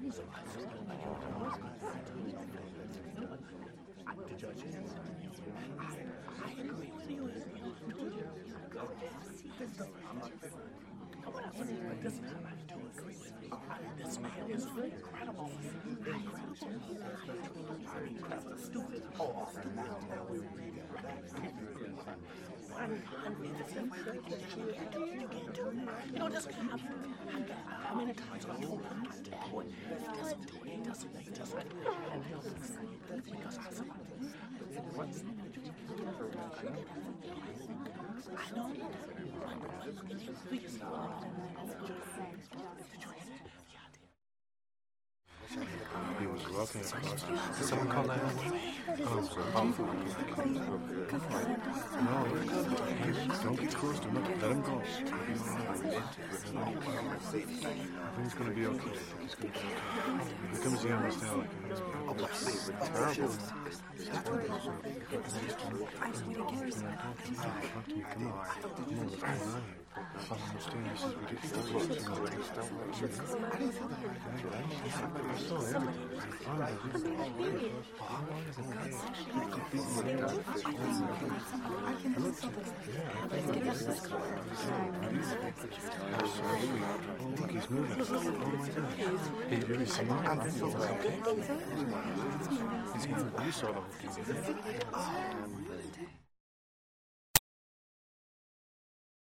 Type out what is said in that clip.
This man is incredible. Stupid. You know, just how many times I told him not to do it? He doesn't do it. He doesn't. And he'll say, because I said, I know. He was walking across. Did someone call 911? No, don't get close to him. Let him go. I think he's going to be okay. He's going to be okay. Here comes the ambulance now. Terrible. Come on. I understand this is ridiculous. Look, he's moving. Oh my God. Hey, have you ever seen him? Okay. He's moving. You saw the whole thing.